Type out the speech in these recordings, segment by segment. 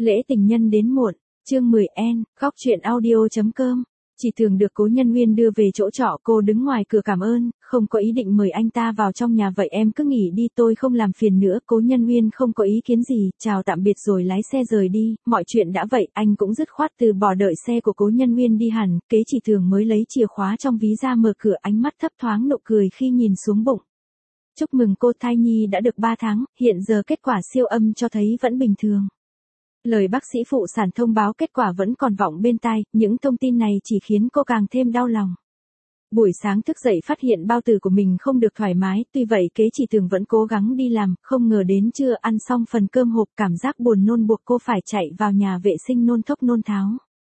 Lễ tình nhân đến muộn, chương 10N, góc truyện audio.com. Chỉ thường được Cố Nhân Nguyên đưa về chỗ trọ, cô đứng ngoài cửa cảm ơn, không có ý định mời anh ta vào trong nhà. Vậy em cứ nghỉ đi, tôi không làm phiền nữa. Cố Nhân Nguyên không có ý kiến gì, chào tạm biệt rồi lái xe rời đi. Mọi chuyện đã vậy, anh cũng dứt khoát từ bỏ đợi xe của Cố Nhân Nguyên đi hẳn. Kế Chỉ Thường mới lấy chìa khóa trong ví ra mở cửa, ánh mắt thấp thoáng nụ cười khi nhìn xuống bụng. Chúc mừng cô, thai nhi đã được 3 tháng, hiện giờ kết quả siêu âm cho thấy vẫn bình thường. Lời bác sĩ phụ sản thông báo kết quả vẫn còn vọng bên tai, những thông tin này chỉ khiến cô càng thêm đau lòng. Buổi sáng thức dậy phát hiện bao tử của mình không được thoải mái, tuy vậy Kế Chỉ Thường vẫn cố gắng đi làm, không ngờ đến trưa ăn xong phần cơm hộp, cảm giác buồn nôn buộc cô phải chạy vào nhà vệ sinh nôn thốc nôn tháo.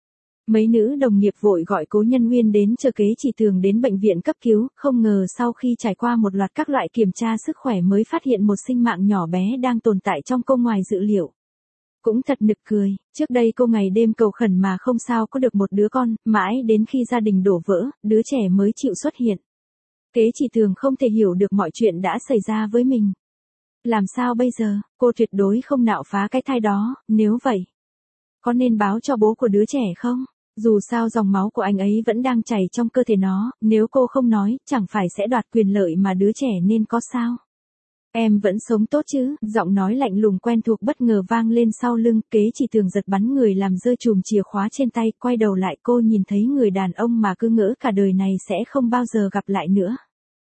Mấy nữ đồng nghiệp vội gọi Cố Nhân Nguyên đến chờ Kế Chỉ Thường đến bệnh viện cấp cứu, không ngờ sau khi trải qua một loạt các loại kiểm tra sức khỏe mới phát hiện một sinh mạng nhỏ bé đang tồn tại trong cô ngoài dự liệu. Cũng thật nực cười, trước đây cô ngày đêm cầu khẩn mà không sao có được một đứa con, mãi đến khi gia đình đổ vỡ, đứa trẻ mới chịu xuất hiện. Kế Chỉ Thường không thể hiểu được mọi chuyện đã xảy ra với mình. Làm sao bây giờ, cô tuyệt đối không nạo phá cái thai đó, nếu vậy, có nên báo cho bố của đứa trẻ không? Dù sao dòng máu của anh ấy vẫn đang chảy trong cơ thể nó, nếu cô không nói, chẳng phải sẽ đoạt quyền lợi mà đứa trẻ nên có sao? Em vẫn sống tốt chứ? Giọng nói lạnh lùng quen thuộc bất ngờ vang lên sau lưng. Kế Chỉ Thường giật bắn người làm rơi chùm chìa khóa trên tay, quay đầu lại cô nhìn thấy người đàn ông mà cứ ngỡ cả đời này sẽ không bao giờ gặp lại nữa.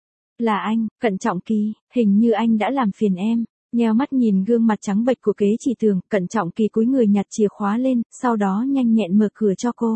Là anh, Cận Trọng Kỳ, hình như anh đã làm phiền em. Nheo mắt nhìn gương mặt trắng bệch của Kế Chỉ Thường, Cận Trọng Kỳ cúi người nhặt chìa khóa lên, sau đó nhanh nhẹn mở cửa cho cô.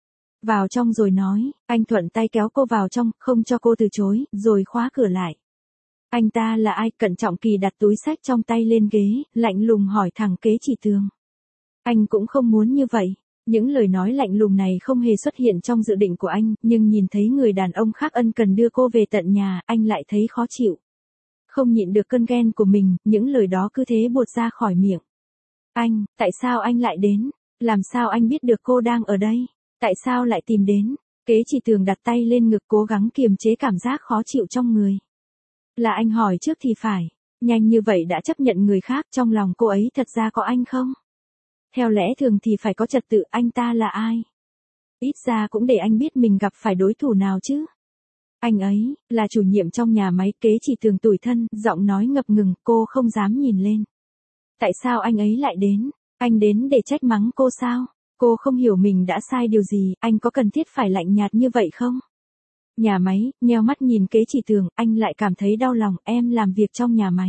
Vào trong rồi nói, anh thuận tay kéo cô vào trong, không cho cô từ chối, rồi khóa cửa lại. Anh ta là ai? Cận Trọng Kỳ đặt túi xách trong tay lên ghế, lạnh lùng hỏi thẳng Kế Chỉ Thường. Anh cũng không muốn như vậy. Những lời nói lạnh lùng này không hề xuất hiện trong dự định của anh, nhưng nhìn thấy người đàn ông khác ân cần đưa cô về tận nhà, anh lại thấy khó chịu. Không nhịn được cơn ghen của mình, những lời đó cứ thế buột ra khỏi miệng. Anh, tại sao anh lại đến? Làm sao anh biết được cô đang ở đây? Tại sao lại tìm đến? Kế Chỉ Thường đặt tay lên ngực cố gắng kiềm chế cảm giác khó chịu trong người. Là anh hỏi trước thì phải, nhanh như vậy đã chấp nhận người khác, trong lòng cô ấy thật ra có anh không? Theo lẽ thường thì phải có trật tự, anh ta là ai? Ít ra cũng để anh biết mình gặp phải đối thủ nào chứ. Anh ấy, là chủ nhiệm trong nhà máy. Kế Chỉ Thường tủi thân, giọng nói ngập ngừng, cô không dám nhìn lên. Tại sao anh ấy lại đến? Anh đến để trách mắng cô sao? Cô không hiểu mình đã sai điều gì, anh có cần thiết phải lạnh nhạt như vậy không? Nhà máy, nheo mắt nhìn Kế Chỉ Thường, anh lại cảm thấy đau lòng. Em làm việc trong nhà máy.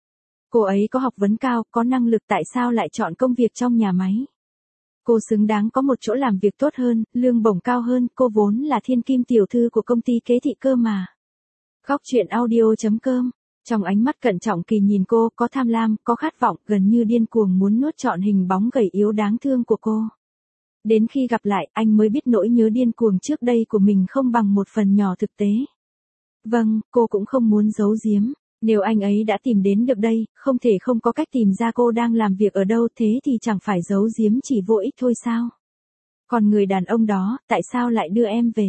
Cô ấy có học vấn cao, có năng lực, tại sao lại chọn công việc trong nhà máy? Cô xứng đáng có một chỗ làm việc tốt hơn, lương bổng cao hơn, cô vốn là thiên kim tiểu thư của công ty Kế thị cơ mà. Góc truyện audio.com. Trong ánh mắt Cận Trọng Kỳ nhìn cô, có tham lam, có khát vọng, gần như điên cuồng muốn nuốt trọn hình bóng gầy yếu đáng thương của cô. Đến khi gặp lại, anh mới biết nỗi nhớ điên cuồng trước đây của mình không bằng một phần nhỏ thực tế. Vâng, cô cũng không muốn giấu giếm. Nếu anh ấy đã tìm đến được đây, không thể không có cách tìm ra cô đang làm việc ở đâu, thế thì chẳng phải giấu giếm chỉ vô ích thôi sao? Còn người đàn ông đó, tại sao lại đưa em về?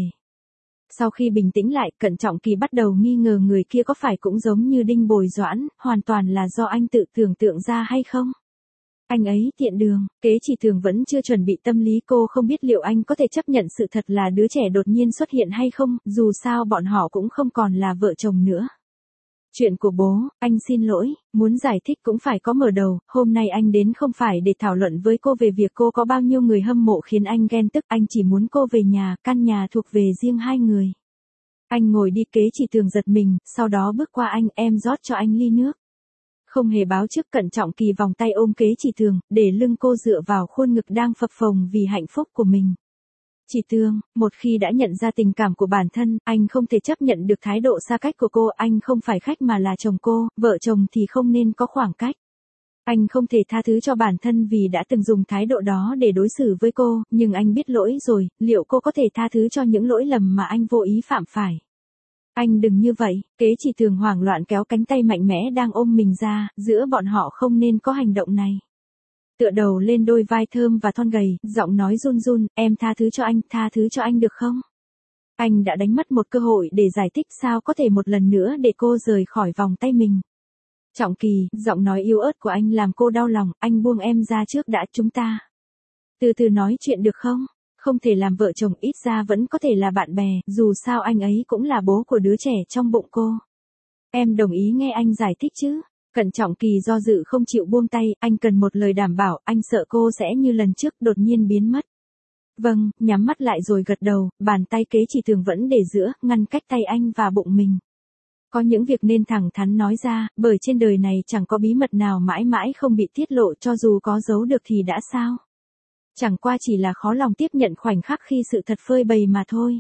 Sau khi bình tĩnh lại, Cận Trọng Kỳ bắt đầu nghi ngờ người kia có phải cũng giống như Đinh Bồi Doãn, hoàn toàn là do anh tự tưởng tượng ra hay không? Anh ấy tiện đường. Kế Chỉ Thường vẫn chưa chuẩn bị tâm lý, cô không biết liệu anh có thể chấp nhận sự thật là đứa trẻ đột nhiên xuất hiện hay không, dù sao bọn họ cũng không còn là vợ chồng nữa. Chuyện của bố, anh xin lỗi, muốn giải thích cũng phải có mở đầu, hôm nay anh đến không phải để thảo luận với cô về việc cô có bao nhiêu người hâm mộ khiến anh ghen tức, anh chỉ muốn cô về nhà, căn nhà thuộc về riêng hai người. Anh ngồi đi. Kế Chỉ Thường giật mình, sau đó bước qua anh, em rót cho anh ly nước. Không hề báo trước, Cận Trọng Kỳ vòng tay ôm Kế Chỉ Thường, để lưng cô dựa vào khuôn ngực đang phập phồng vì hạnh phúc của mình. Chỉ Thường, một khi đã nhận ra tình cảm của bản thân, anh không thể chấp nhận được thái độ xa cách của cô, anh không phải khách mà là chồng cô, vợ chồng thì không nên có khoảng cách. Anh không thể tha thứ cho bản thân vì đã từng dùng thái độ đó để đối xử với cô, nhưng anh biết lỗi rồi, liệu cô có thể tha thứ cho những lỗi lầm mà anh vô ý phạm phải? Anh đừng như vậy. Kế Chỉ Thường hoảng loạn kéo cánh tay mạnh mẽ đang ôm mình ra, giữa bọn họ không nên có hành động này. Tựa đầu lên đôi vai thơm và thon gầy, giọng nói run run, em tha thứ cho anh được không? Anh đã đánh mất một cơ hội để giải thích, sao có thể một lần nữa để cô rời khỏi vòng tay mình. Trọng Kỳ, giọng nói yếu ớt của anh làm cô đau lòng, anh buông em ra trước đã, chúng ta từ từ nói chuyện được không? Không thể làm vợ chồng, ít ra vẫn có thể là bạn bè, dù sao anh ấy cũng là bố của đứa trẻ trong bụng cô. Em đồng ý nghe anh giải thích chứ? Cận Trọng Kỳ do dự không chịu buông tay, anh cần một lời đảm bảo, anh sợ cô sẽ như lần trước đột nhiên biến mất. Vâng, nhắm mắt lại rồi gật đầu, bàn tay Kế Chỉ Tường vẫn để giữa, ngăn cách tay anh và bụng mình. Có những việc nên thẳng thắn nói ra, bởi trên đời này chẳng có bí mật nào mãi mãi không bị tiết lộ, cho dù có giấu được thì đã sao. Chẳng qua chỉ là khó lòng tiếp nhận khoảnh khắc khi sự thật phơi bày mà thôi.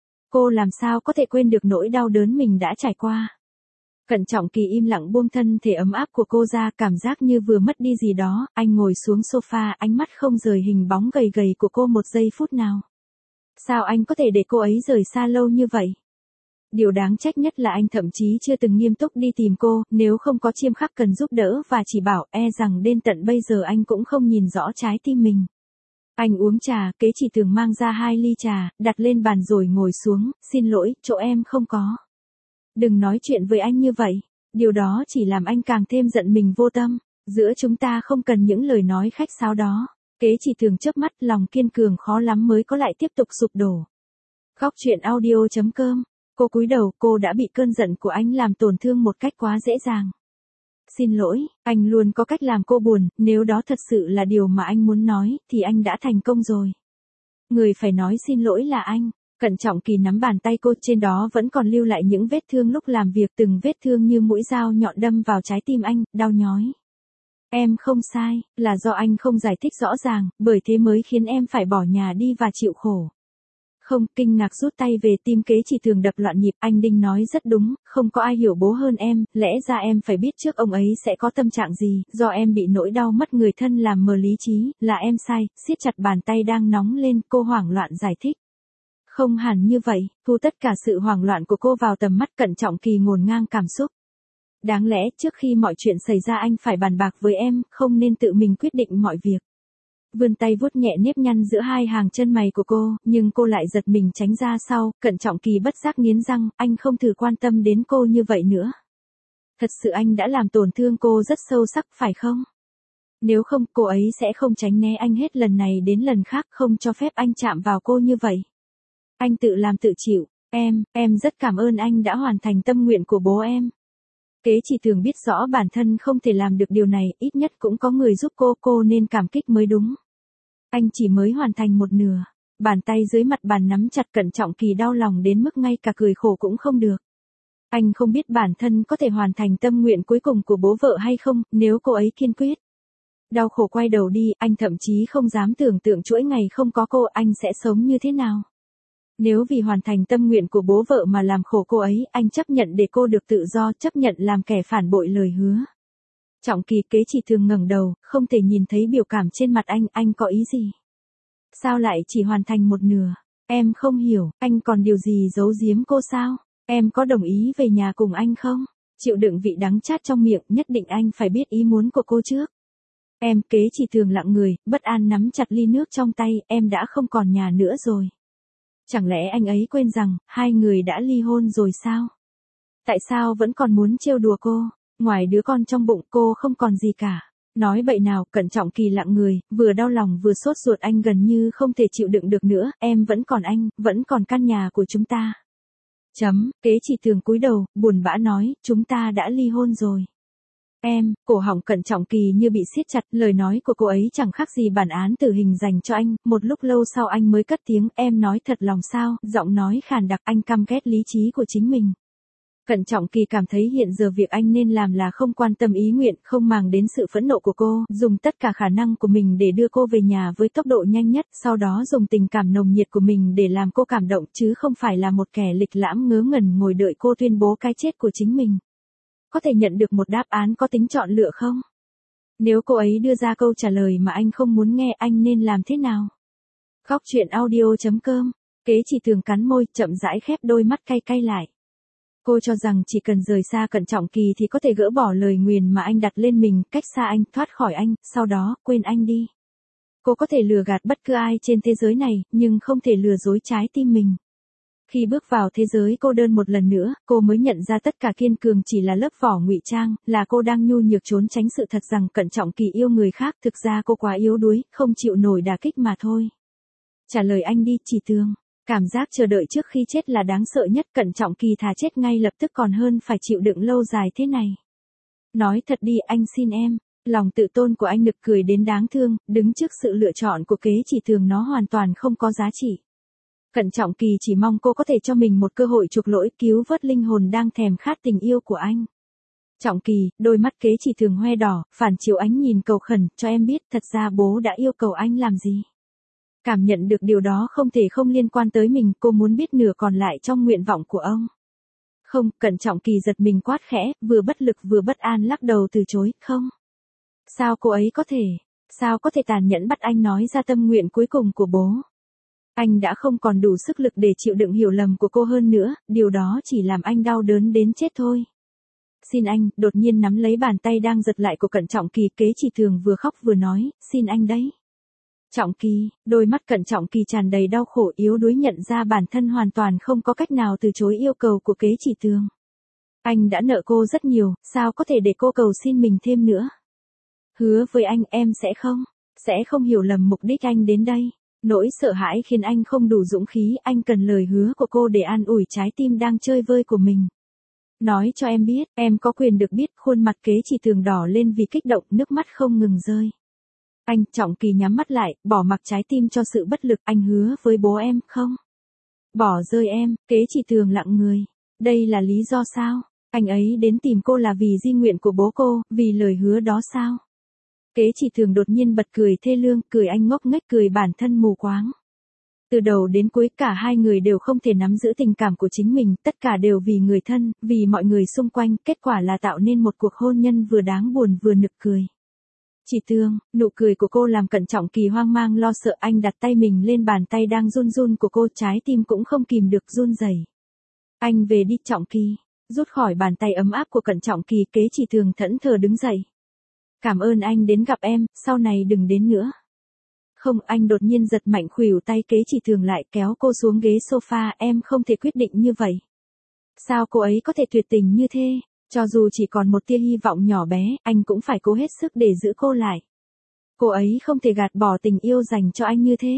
Cô làm sao có thể quên được nỗi đau đớn mình đã trải qua. Cận Trọng Kỳ im lặng buông thân thể ấm áp của cô ra, cảm giác như vừa mất đi gì đó, anh ngồi xuống sofa, ánh mắt không rời hình bóng gầy gầy của cô một giây phút nào. Sao anh có thể để cô ấy rời xa lâu như vậy? Điều đáng trách nhất là anh thậm chí chưa từng nghiêm túc đi tìm cô, nếu không có Chiêm Khắc cần giúp đỡ và chỉ bảo, e rằng đến tận bây giờ anh cũng không nhìn rõ trái tim mình. Anh uống trà, Kế Chỉ Tường mang ra 2 ly trà, đặt lên bàn rồi ngồi xuống, xin lỗi, chỗ em không có. Đừng nói chuyện với anh như vậy, điều đó chỉ làm anh càng thêm giận mình vô tâm, giữa chúng ta không cần những lời nói khách sáo đó. Kế Chỉ Tường chớp mắt, lòng kiên cường khó lắm mới có lại tiếp tục sụp đổ. Góc truyện audio.com. Cô cúi đầu, cô đã bị cơn giận của anh làm tổn thương một cách quá dễ dàng. Xin lỗi, anh luôn có cách làm cô buồn, nếu đó thật sự là điều mà anh muốn nói, thì anh đã thành công rồi. Người phải nói xin lỗi là anh. Cận Trọng Kỳ nắm bàn tay cô, trên đó vẫn còn lưu lại những vết thương lúc làm việc, từng vết thương như mũi dao nhọn đâm vào trái tim anh, đau nhói. Em không sai, là do anh không giải thích rõ ràng, bởi thế mới khiến em phải bỏ nhà đi và chịu khổ. Không, kinh ngạc rút tay về, tim Kế Chỉ Tường đập loạn nhịp, anh Đinh nói rất đúng, không có ai hiểu bố hơn em, lẽ ra em phải biết trước ông ấy sẽ có tâm trạng gì, do em bị nỗi đau mất người thân làm mờ lý trí, là em sai, siết chặt bàn tay đang nóng lên, cô hoảng loạn giải thích. Không hẳn như vậy, thu tất cả sự hoảng loạn của cô vào tầm mắt. Cận Trọng Kỳ ngổn ngang cảm xúc. Đáng lẽ trước khi mọi chuyện xảy ra anh phải bàn bạc với em, không nên tự mình quyết định mọi việc. Vươn tay vuốt nhẹ nếp nhăn giữa 2 hàng chân mày của cô, nhưng cô lại giật mình tránh ra sau. Cận Trọng Kỳ bất giác nghiến răng, anh không thử quan tâm đến cô như vậy nữa. Thật sự anh đã làm tổn thương cô rất sâu sắc, phải không? Nếu không, cô ấy sẽ không tránh né anh hết lần này đến lần khác, không cho phép anh chạm vào cô như vậy. Anh tự làm tự chịu, em rất cảm ơn anh đã hoàn thành tâm nguyện của bố em. Kế Chỉ Tường biết rõ bản thân không thể làm được điều này, ít nhất cũng có người giúp cô nên cảm kích mới đúng. Anh chỉ mới hoàn thành một nửa, bàn tay dưới mặt bàn nắm chặt. Cận Trọng Kỳ đau lòng đến mức ngay cả cười khổ cũng không được. Anh không biết bản thân có thể hoàn thành tâm nguyện cuối cùng của bố vợ hay không, nếu cô ấy kiên quyết. Đau khổ quay đầu đi, anh thậm chí không dám tưởng tượng chuỗi ngày không có cô, anh sẽ sống như thế nào. Nếu vì hoàn thành tâm nguyện của bố vợ mà làm khổ cô ấy, anh chấp nhận để cô được tự do, chấp nhận làm kẻ phản bội lời hứa. Trọng Kỳ, Kế Chỉ Tường ngẩng đầu, không thể nhìn thấy biểu cảm trên mặt anh có ý gì? Sao lại chỉ hoàn thành một nửa? Em không hiểu, anh còn điều gì giấu giếm cô sao? Em có đồng ý về nhà cùng anh không? Chịu đựng vị đắng chát trong miệng, nhất định anh phải biết ý muốn của cô trước. Kế Chỉ Tường lặng người, bất an nắm chặt ly nước trong tay, em đã không còn nhà nữa rồi. Chẳng lẽ anh ấy quên rằng, 2 người đã ly hôn rồi sao? Tại sao vẫn còn muốn trêu đùa cô? Ngoài đứa con trong bụng cô không còn gì cả. Nói bậy nào. Cận Trọng Kỳ lặng người, vừa đau lòng vừa sốt ruột, anh gần như không thể chịu đựng được nữa. Em vẫn còn anh, vẫn còn căn nhà của chúng ta. Kế Chỉ Tường cúi đầu, buồn bã nói, chúng ta đã ly hôn rồi. Cổ họng Cận Trọng Kỳ như bị siết chặt, lời nói của cô ấy chẳng khác gì bản án tử hình dành cho anh. Một lúc lâu sau anh mới cất tiếng, em nói thật lòng sao? Giọng nói khàn đặc, anh căm ghét lý trí của chính mình. Cận Trọng Kỳ cảm thấy hiện giờ việc anh nên làm là không quan tâm ý nguyện, không màng đến sự phẫn nộ của cô, dùng tất cả khả năng của mình để đưa cô về nhà với tốc độ nhanh nhất, sau đó dùng tình cảm nồng nhiệt của mình để làm cô cảm động, chứ không phải là một kẻ lịch lãm ngớ ngẩn ngồi đợi cô tuyên bố cái chết của chính mình. Có thể nhận được một đáp án có tính chọn lựa không? Nếu cô ấy đưa ra câu trả lời mà anh không muốn nghe, anh nên làm thế nào? Góc truyện audio.com. Kế Chỉ Tường cắn môi, chậm rãi khép đôi mắt cay cay lại. Cô cho rằng chỉ cần rời xa Cận Trọng Kỳ thì có thể gỡ bỏ lời nguyền mà anh đặt lên mình, cách xa anh, thoát khỏi anh, sau đó quên anh đi. Cô có thể lừa gạt bất cứ ai trên thế giới này, nhưng không thể lừa dối trái tim mình. Khi bước vào thế giới cô đơn một lần nữa, cô mới nhận ra tất cả kiên cường chỉ là lớp vỏ ngụy trang, là cô đang nhu nhược trốn tránh sự thật rằng Cận Trọng Kỳ yêu người khác, thực ra cô quá yếu đuối, không chịu nổi đả kích mà thôi. Trả lời anh đi, Chỉ Tường. Cảm giác chờ đợi trước khi chết là đáng sợ nhất, Cận Trọng Kỳ thà chết ngay lập tức còn hơn phải chịu đựng lâu dài thế này. Nói thật đi, anh xin em. Lòng tự tôn của anh nực cười đến đáng thương, đứng trước sự lựa chọn của Kế Chỉ Tường nó hoàn toàn không có giá trị. Cận Trọng Kỳ chỉ mong cô có thể cho mình một cơ hội chuộc lỗi, cứu vớt linh hồn đang thèm khát tình yêu của anh. Trọng Kỳ, đôi mắt Kế Chỉ Tường hoe đỏ, phản chiếu ánh nhìn cầu khẩn, cho em biết thật ra bố đã yêu cầu anh làm gì. Cảm nhận được điều đó không thể không liên quan tới mình, cô muốn biết nửa còn lại trong nguyện vọng của ông. Không, Cận Trọng Kỳ giật mình quát khẽ, vừa bất lực vừa bất an lắc đầu từ chối, không. Sao cô ấy có thể tàn nhẫn bắt anh nói ra tâm nguyện cuối cùng của bố. Anh đã không còn đủ sức lực để chịu đựng hiểu lầm của cô hơn nữa, điều đó chỉ làm anh đau đớn đến chết thôi. Xin anh, đột nhiên nắm lấy bàn tay đang giật lại của Cận Trọng Kỳ, Kế Chỉ Tường vừa khóc vừa nói, xin anh đấy. Trọng Kỳ, đôi mắt Cận Trọng Kỳ tràn đầy đau khổ, yếu đuối nhận ra bản thân hoàn toàn không có cách nào từ chối yêu cầu của Kế Chỉ Tường. Anh đã nợ cô rất nhiều, sao có thể để cô cầu xin mình thêm nữa. Hứa với anh em sẽ không hiểu lầm mục đích anh đến đây. Nỗi sợ hãi khiến anh không đủ dũng khí, anh cần lời hứa của cô để an ủi trái tim đang chơi vơi của mình. Nói cho em biết, em có quyền được biết, khuôn mặt Kế Chỉ Tường đỏ lên vì kích động, nước mắt không ngừng rơi. Anh, Trọng Kỳ nhắm mắt lại, bỏ mặc trái tim cho sự bất lực, anh hứa với bố em, không bỏ rơi em. Kế Chỉ Tường lặng người. Đây là lý do sao? Anh ấy đến tìm cô là vì di nguyện của bố cô, vì lời hứa đó sao? Kế Chỉ Tường đột nhiên bật cười thê lương, cười anh ngốc nghếch, cười bản thân mù quáng. Từ đầu đến cuối cả hai người đều không thể nắm giữ tình cảm của chính mình, tất cả đều vì người thân, vì mọi người xung quanh, kết quả là tạo nên một cuộc hôn nhân vừa đáng buồn vừa nực cười. Chỉ Tường, nụ cười của cô làm Cận Trọng Kỳ hoang mang lo sợ, anh đặt tay mình lên bàn tay đang run run của cô, trái tim cũng không kìm được run rẩy. Anh về đi Trọng Kỳ, rút khỏi bàn tay ấm áp của Cận Trọng Kỳ, Kế Chỉ Tường thẫn thờ đứng dậy. Cảm ơn anh đến gặp em, sau này đừng đến nữa. Không, anh đột nhiên giật mạnh khuỷu tay Kế Chỉ Tường lại, kéo cô xuống ghế sofa, em không thể quyết định như vậy. Sao cô ấy có thể tuyệt tình như thế? Cho dù chỉ còn một tia hy vọng nhỏ bé, anh cũng phải cố hết sức để giữ cô lại. Cô ấy không thể gạt bỏ tình yêu dành cho anh như thế.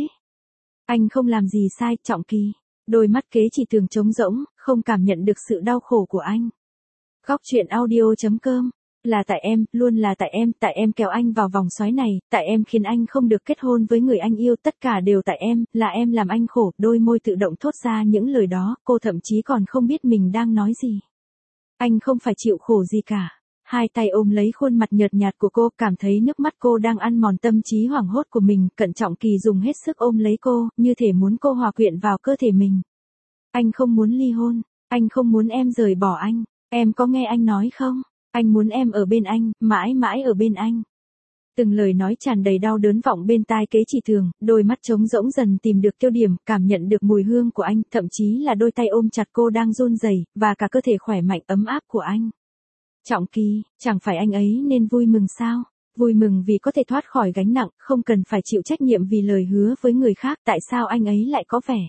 Anh không làm gì sai, Trọng Kỳ. Đôi mắt Kế Chỉ Tường trống rỗng, không cảm nhận được sự đau khổ của anh. Góc truyện audio.com. Là tại em, luôn là tại em kéo anh vào vòng xoáy này, tại em khiến anh không được kết hôn với người anh yêu, tất cả đều tại em, là em làm anh khổ, đôi môi tự động thốt ra những lời đó, cô thậm chí còn không biết mình đang nói gì. Anh không phải chịu khổ gì cả. Hai tay ôm lấy khuôn mặt nhợt nhạt của cô, cảm thấy nước mắt cô đang ăn mòn tâm trí hoảng hốt của mình, Cận Trọng Kỳ dùng hết sức ôm lấy cô, như thể muốn cô hòa quyện vào cơ thể mình. Anh không muốn ly hôn, anh không muốn em rời bỏ anh, em có nghe anh nói không? Anh muốn em ở bên anh, mãi mãi ở bên anh. Từng lời nói tràn đầy đau đớn vọng bên tai Kế Chỉ Tường, đôi mắt trống rỗng dần tìm được tiêu điểm, cảm nhận được mùi hương của anh, thậm chí là đôi tay ôm chặt cô đang run rẩy, và cả cơ thể khỏe mạnh ấm áp của anh. Trọng Kỳ, chẳng phải anh ấy nên vui mừng sao? Vui mừng vì có thể thoát khỏi gánh nặng, không cần phải chịu trách nhiệm vì lời hứa với người khác, tại sao anh ấy lại có vẻ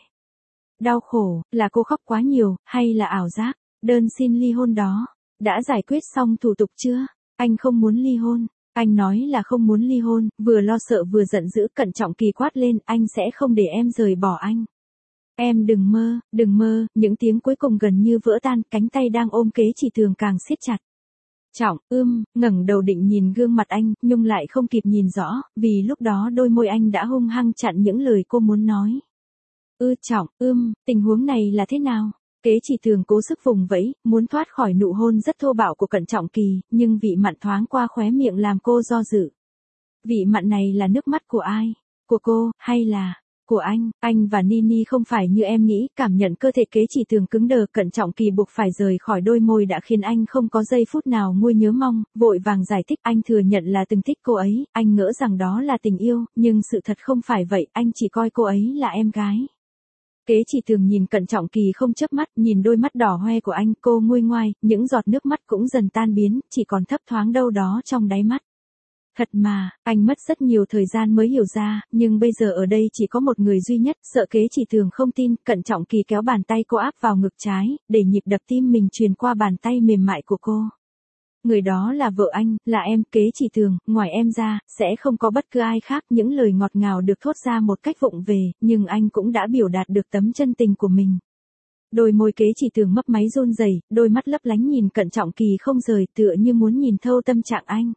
đau khổ, là cô khóc quá nhiều, hay là ảo giác? Đơn xin ly hôn đó đã giải quyết xong thủ tục chưa? Anh không muốn ly hôn. Anh nói là không muốn ly hôn, vừa lo sợ vừa giận dữ, Cận Trọng Kỳ quát lên, anh sẽ không để em rời bỏ anh. Em đừng mơ, những tiếng cuối cùng gần như vỡ tan, cánh tay đang ôm Kế Chỉ Tường càng siết chặt. Trọng, ngẩng đầu định nhìn gương mặt anh, nhưng lại không kịp nhìn rõ, vì lúc đó đôi môi anh đã hung hăng chặn những lời cô muốn nói. Trọng, tình huống này là thế nào? Kế Chỉ Tường cố sức vùng vẫy, muốn thoát khỏi nụ hôn rất thô bạo của Cận Trọng Kỳ, nhưng vị mặn thoáng qua khóe miệng làm cô do dự. Vị mặn này là nước mắt của ai? Của cô, hay là của anh? Anh và Nini không phải như em nghĩ, cảm nhận cơ thể Kế Chỉ Tường cứng đờ, Cận Trọng Kỳ buộc phải rời khỏi đôi môi đã khiến anh không có giây phút nào nguôi nhớ mong, vội vàng giải thích, anh thừa nhận là từng thích cô ấy, anh ngỡ rằng đó là tình yêu, nhưng sự thật không phải vậy, anh chỉ coi cô ấy là em gái. Kế Chỉ Tường nhìn Cận Trọng Kỳ không chớp mắt, nhìn đôi mắt đỏ hoe của anh, cô nguôi ngoai, những giọt nước mắt cũng dần tan biến, chỉ còn thấp thoáng đâu đó trong đáy mắt. Thật mà, anh mất rất nhiều thời gian mới hiểu ra, nhưng bây giờ ở đây chỉ có một người duy nhất, sợ Kế Chỉ Tường không tin, Cận Trọng Kỳ kéo bàn tay cô áp vào ngực trái, để nhịp đập tim mình truyền qua bàn tay mềm mại của cô. Người đó là vợ anh, là em, Kế Chỉ Tường, ngoài em ra, sẽ không có bất cứ ai khác. Những lời ngọt ngào được thốt ra một cách vụng về, nhưng anh cũng đã biểu đạt được tấm chân tình của mình. Đôi môi Kế Chỉ Tường mấp máy run rẩy, đôi mắt lấp lánh nhìn Cận Trọng Kỳ không rời, tựa như muốn nhìn thâu tâm trạng anh.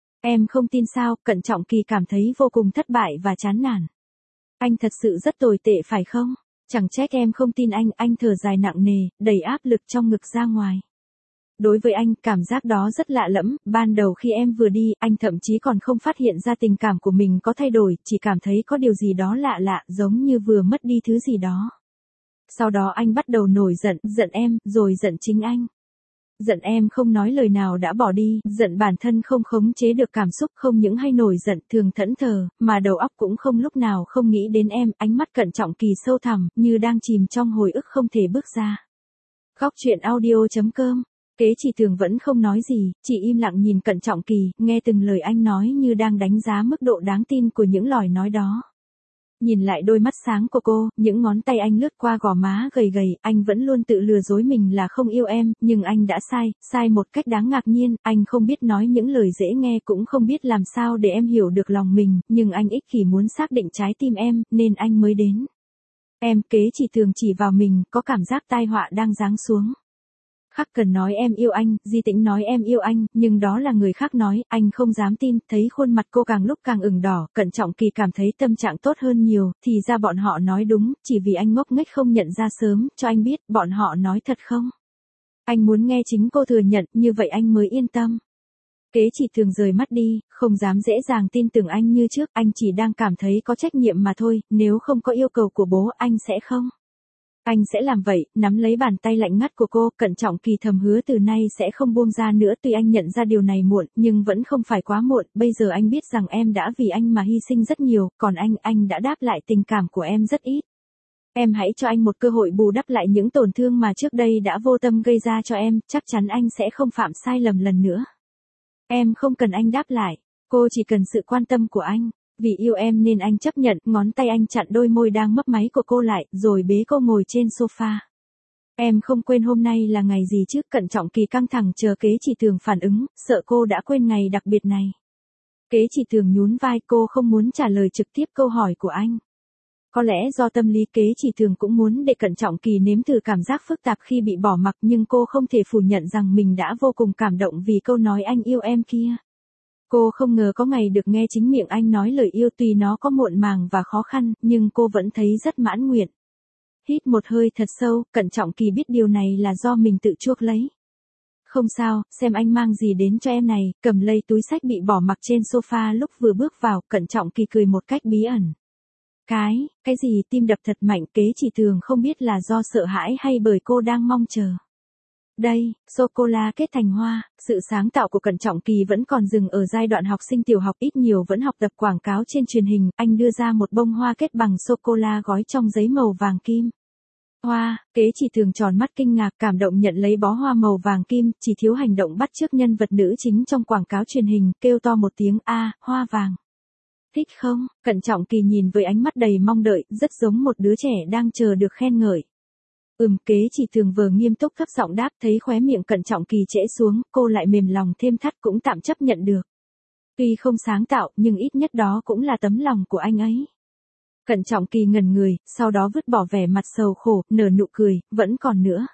Em không tin sao? Cận Trọng Kỳ cảm thấy vô cùng thất bại và chán nản. Anh thật sự rất tồi tệ phải không? Chẳng trách em không tin anh thở dài nặng nề, đầy áp lực trong ngực ra ngoài. Đối với anh, cảm giác đó rất lạ lẫm, ban đầu khi em vừa đi, anh thậm chí còn không phát hiện ra tình cảm của mình có thay đổi, chỉ cảm thấy có điều gì đó lạ lạ, giống như vừa mất đi thứ gì đó. Sau đó anh bắt đầu nổi giận, giận em, rồi giận chính anh. Giận em không nói lời nào đã bỏ đi, giận bản thân không khống chế được cảm xúc, không những hay nổi giận thường thẫn thờ, mà đầu óc cũng không lúc nào không nghĩ đến em. Ánh mắt Cận Trọng Kỳ sâu thẳm, như đang chìm trong hồi ức không thể bước ra. Góc truyện audio.com. Kế Chỉ Tường vẫn không nói gì, chỉ im lặng nhìn Cận Trọng Kỳ, nghe từng lời anh nói như đang đánh giá mức độ đáng tin của những lời nói đó. Nhìn lại đôi mắt sáng của cô, những ngón tay anh lướt qua gò má gầy gầy, anh vẫn luôn tự lừa dối mình là không yêu em, nhưng anh đã sai một cách đáng ngạc nhiên, anh không biết nói những lời dễ nghe cũng không biết làm sao để em hiểu được lòng mình, nhưng anh ích kỷ muốn xác định trái tim em, nên anh mới đến. Em, Kế Chỉ Tường chỉ vào mình, có cảm giác tai họa đang giáng xuống. Khắc Cần nói em yêu anh, Di Tĩnh nói em yêu anh, nhưng đó là người khác nói, anh không dám tin, thấy khuôn mặt cô càng lúc càng ửng đỏ, Cận Trọng Kỳ cảm thấy tâm trạng tốt hơn nhiều, thì ra bọn họ nói đúng, chỉ vì anh ngốc nghếch không nhận ra sớm, cho anh biết, bọn họ nói thật không? Anh muốn nghe chính cô thừa nhận, như vậy anh mới yên tâm. Kế Chỉ Tường rời mắt đi, không dám dễ dàng tin tưởng anh như trước, anh chỉ đang cảm thấy có trách nhiệm mà thôi, nếu không có yêu cầu của bố, anh sẽ không. Anh sẽ làm vậy, nắm lấy bàn tay lạnh ngắt của cô, Cận Trọng Kỳ thầm hứa từ nay sẽ không buông ra nữa, tuy anh nhận ra điều này muộn, nhưng vẫn không phải quá muộn, bây giờ anh biết rằng em đã vì anh mà hy sinh rất nhiều, còn anh đã đáp lại tình cảm của em rất ít. Em hãy cho anh một cơ hội bù đắp lại những tổn thương mà trước đây đã vô tâm gây ra cho em, chắc chắn anh sẽ không phạm sai lầm lần nữa. Em không cần anh đáp lại, cô chỉ cần sự quan tâm của anh. Vì yêu em nên anh chấp nhận, ngón tay anh chặn đôi môi đang mấp máy của cô lại, rồi bế cô ngồi trên sofa. Em không quên hôm nay là ngày gì chứ? Cận Trọng Kỳ căng thẳng chờ Kế Chỉ Tường phản ứng, sợ cô đã quên ngày đặc biệt này. Kế Chỉ Tường nhún vai, cô không muốn trả lời trực tiếp câu hỏi của anh. Có lẽ do tâm lý, Kế Chỉ Tường cũng muốn để Cận Trọng Kỳ nếm thử cảm giác phức tạp khi bị bỏ mặc, nhưng cô không thể phủ nhận rằng mình đã vô cùng cảm động vì câu nói anh yêu em kia. Cô không ngờ có ngày được nghe chính miệng anh nói lời yêu, tuy nó có muộn màng và khó khăn, nhưng cô vẫn thấy rất mãn nguyện. Hít một hơi thật sâu, Cận Trọng Kỳ biết điều này là do mình tự chuốc lấy. Không sao, xem anh mang gì đến cho em này, cầm lấy túi xách bị bỏ mặc trên sofa lúc vừa bước vào, Cận Trọng Kỳ cười một cách bí ẩn. Cái gì? Tim đập thật mạnh, Kế Chỉ Tường không biết là do sợ hãi hay bởi cô đang mong chờ. Đây, sô-cô-la kết thành hoa, sự sáng tạo của Cận Trọng Kỳ vẫn còn dừng ở giai đoạn học sinh tiểu học, ít nhiều vẫn học tập quảng cáo trên truyền hình, anh đưa ra một bông hoa kết bằng sô-cô-la gói trong giấy màu vàng kim. Hoa, Kế Chỉ Tường tròn mắt kinh ngạc, cảm động nhận lấy bó hoa màu vàng kim, chỉ thiếu hành động bắt chước nhân vật nữ chính trong quảng cáo truyền hình, kêu to một tiếng a, hoa vàng. Thích không? Cận Trọng Kỳ nhìn với ánh mắt đầy mong đợi, rất giống một đứa trẻ đang chờ được khen ngợi. Kế Chỉ Tường vừa nghiêm túc thấp giọng đáp, thấy khóe miệng Cận Trọng Kỳ trễ xuống, cô lại mềm lòng thêm thắt, cũng tạm chấp nhận được. Tuy không sáng tạo, nhưng ít nhất đó cũng là tấm lòng của anh ấy. Cận Trọng Kỳ ngẩn người, sau đó vứt bỏ vẻ mặt sầu khổ, nở nụ cười, vẫn còn nữa.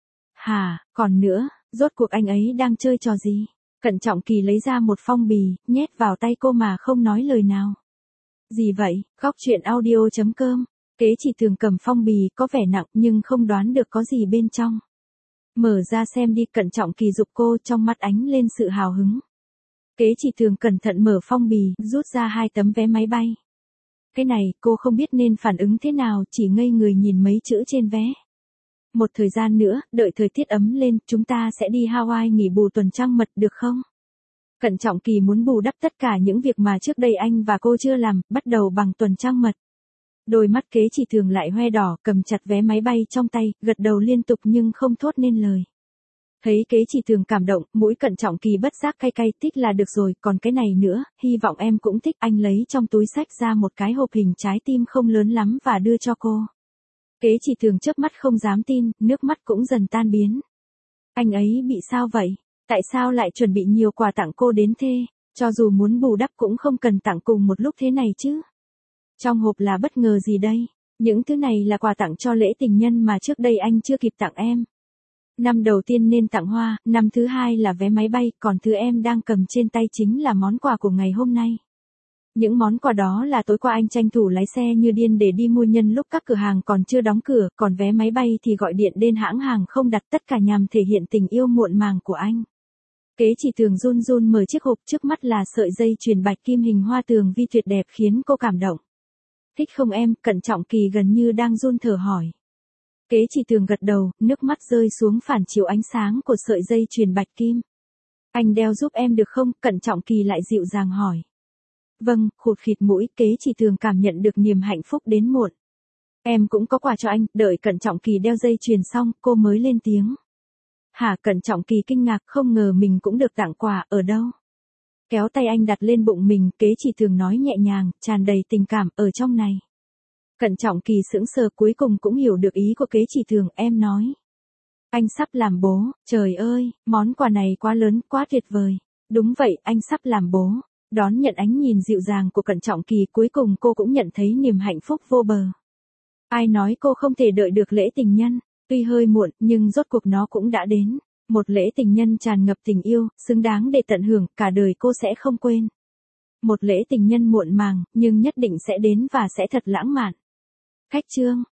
Còn nữa, rốt cuộc anh ấy đang chơi trò gì? Cận Trọng Kỳ lấy ra một phong bì, nhét vào tay cô mà không nói lời nào. Gì vậy? Góc truyện audio.com. Kế Chỉ Tường cầm phong bì, có vẻ nặng nhưng không đoán được có gì bên trong. Mở ra xem đi, Cận Trọng Kỳ giục cô, trong mắt ánh lên sự hào hứng. Kế Chỉ Tường cẩn thận mở phong bì, rút ra 2 tấm vé máy bay. Cái này, cô không biết nên phản ứng thế nào, chỉ ngây người nhìn mấy chữ trên vé. Một thời gian nữa, đợi thời tiết ấm lên, chúng ta sẽ đi Hawaii nghỉ bù tuần trăng mật được không? Cận Trọng Kỳ muốn bù đắp tất cả những việc mà trước đây anh và cô chưa làm, bắt đầu bằng tuần trăng mật. Đôi mắt Kế Chỉ Tường lại hoe đỏ, cầm chặt vé máy bay trong tay, gật đầu liên tục nhưng không thốt nên lời. Thấy Kế Chỉ Tường cảm động, mũi Cận Trọng Kỳ bất giác cay cay, thích là được rồi, còn cái này nữa, hy vọng em cũng thích. Anh lấy trong túi xách ra một cái hộp hình trái tim không lớn lắm và đưa cho cô. Kế Chỉ Tường chớp mắt không dám tin, nước mắt cũng dần tan biến. Anh ấy bị sao vậy? Tại sao lại chuẩn bị nhiều quà tặng cô đến thế? Cho dù muốn bù đắp cũng không cần tặng cùng một lúc thế này chứ. Trong hộp là bất ngờ gì đây? Những thứ này là quà tặng cho lễ tình nhân mà trước đây anh chưa kịp tặng em. Năm đầu tiên nên tặng hoa, năm thứ hai là vé máy bay, còn thứ em đang cầm trên tay chính là món quà của ngày hôm nay. Những món quà đó là tối qua anh tranh thủ lái xe như điên để đi mua nhân lúc các cửa hàng còn chưa đóng cửa, còn vé máy bay thì gọi điện đến hãng hàng không đặt, tất cả nhằm thể hiện tình yêu muộn màng của anh. Kế Chỉ Tường run run mở chiếc hộp, trước mắt là sợi dây chuyền bạch kim hình hoa tường vi tuyệt đẹp khiến cô cảm động. Thích không em? Cận Trọng Kỳ gần như đang run thở hỏi. Kế Chỉ Tường gật đầu, nước mắt rơi xuống phản chiếu ánh sáng của sợi dây chuyền bạch kim. Anh đeo giúp em được không? Cận Trọng Kỳ lại dịu dàng hỏi. Vâng, khụt khịt mũi, Kế Chỉ Tường cảm nhận được niềm hạnh phúc đến muộn. Em cũng có quà cho anh. Đợi Cận Trọng Kỳ đeo dây chuyền xong, cô mới lên tiếng. Hả? Cận Trọng Kỳ kinh ngạc, không ngờ mình cũng được tặng quà, ở đâu? Kéo tay anh đặt lên bụng mình, Kế Chỉ Tường nói nhẹ nhàng, tràn đầy tình cảm, ở trong này. Cận Trọng Kỳ sững sờ, cuối cùng cũng hiểu được ý của Kế Chỉ Tường, em nói. Anh sắp làm bố, trời ơi, món quà này quá lớn, quá tuyệt vời. Đúng vậy, anh sắp làm bố. Đón nhận ánh nhìn dịu dàng của Cận Trọng Kỳ, cuối cùng cô cũng nhận thấy niềm hạnh phúc vô bờ. Ai nói cô không thể đợi được lễ tình nhân, tuy hơi muộn, nhưng rốt cuộc nó cũng đã đến. Một lễ tình nhân tràn ngập tình yêu, xứng đáng để tận hưởng, cả đời cô sẽ không quên. Một lễ tình nhân muộn màng, nhưng nhất định sẽ đến và sẽ thật lãng mạn. Khách chương